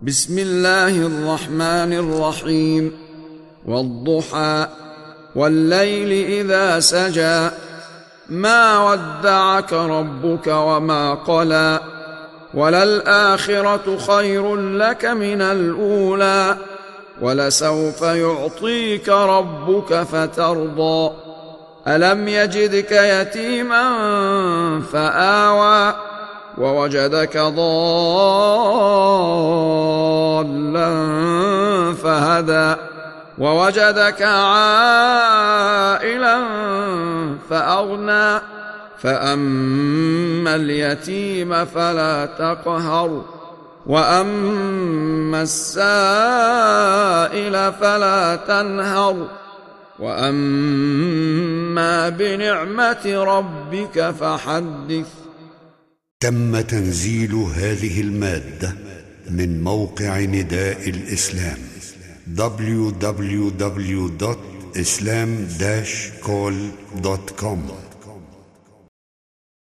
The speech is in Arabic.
بسم الله الرحمن الرحيم. والضحى والليل إذا سجى ما ودعك ربك وما قلى وللآخرة خير لك من الأولى ولسوف يعطيك ربك فترضى ألم يجدك يتيما فآوى ووجدك ضالا فهدى ووجدك عائلا فأغنى فأما اليتيم فلا تقهر وأما السائل فلا تنهر وأما بنعمة ربك فحدث. تم تنزيل هذه المادة من موقع نداء الإسلام www.islam-call.com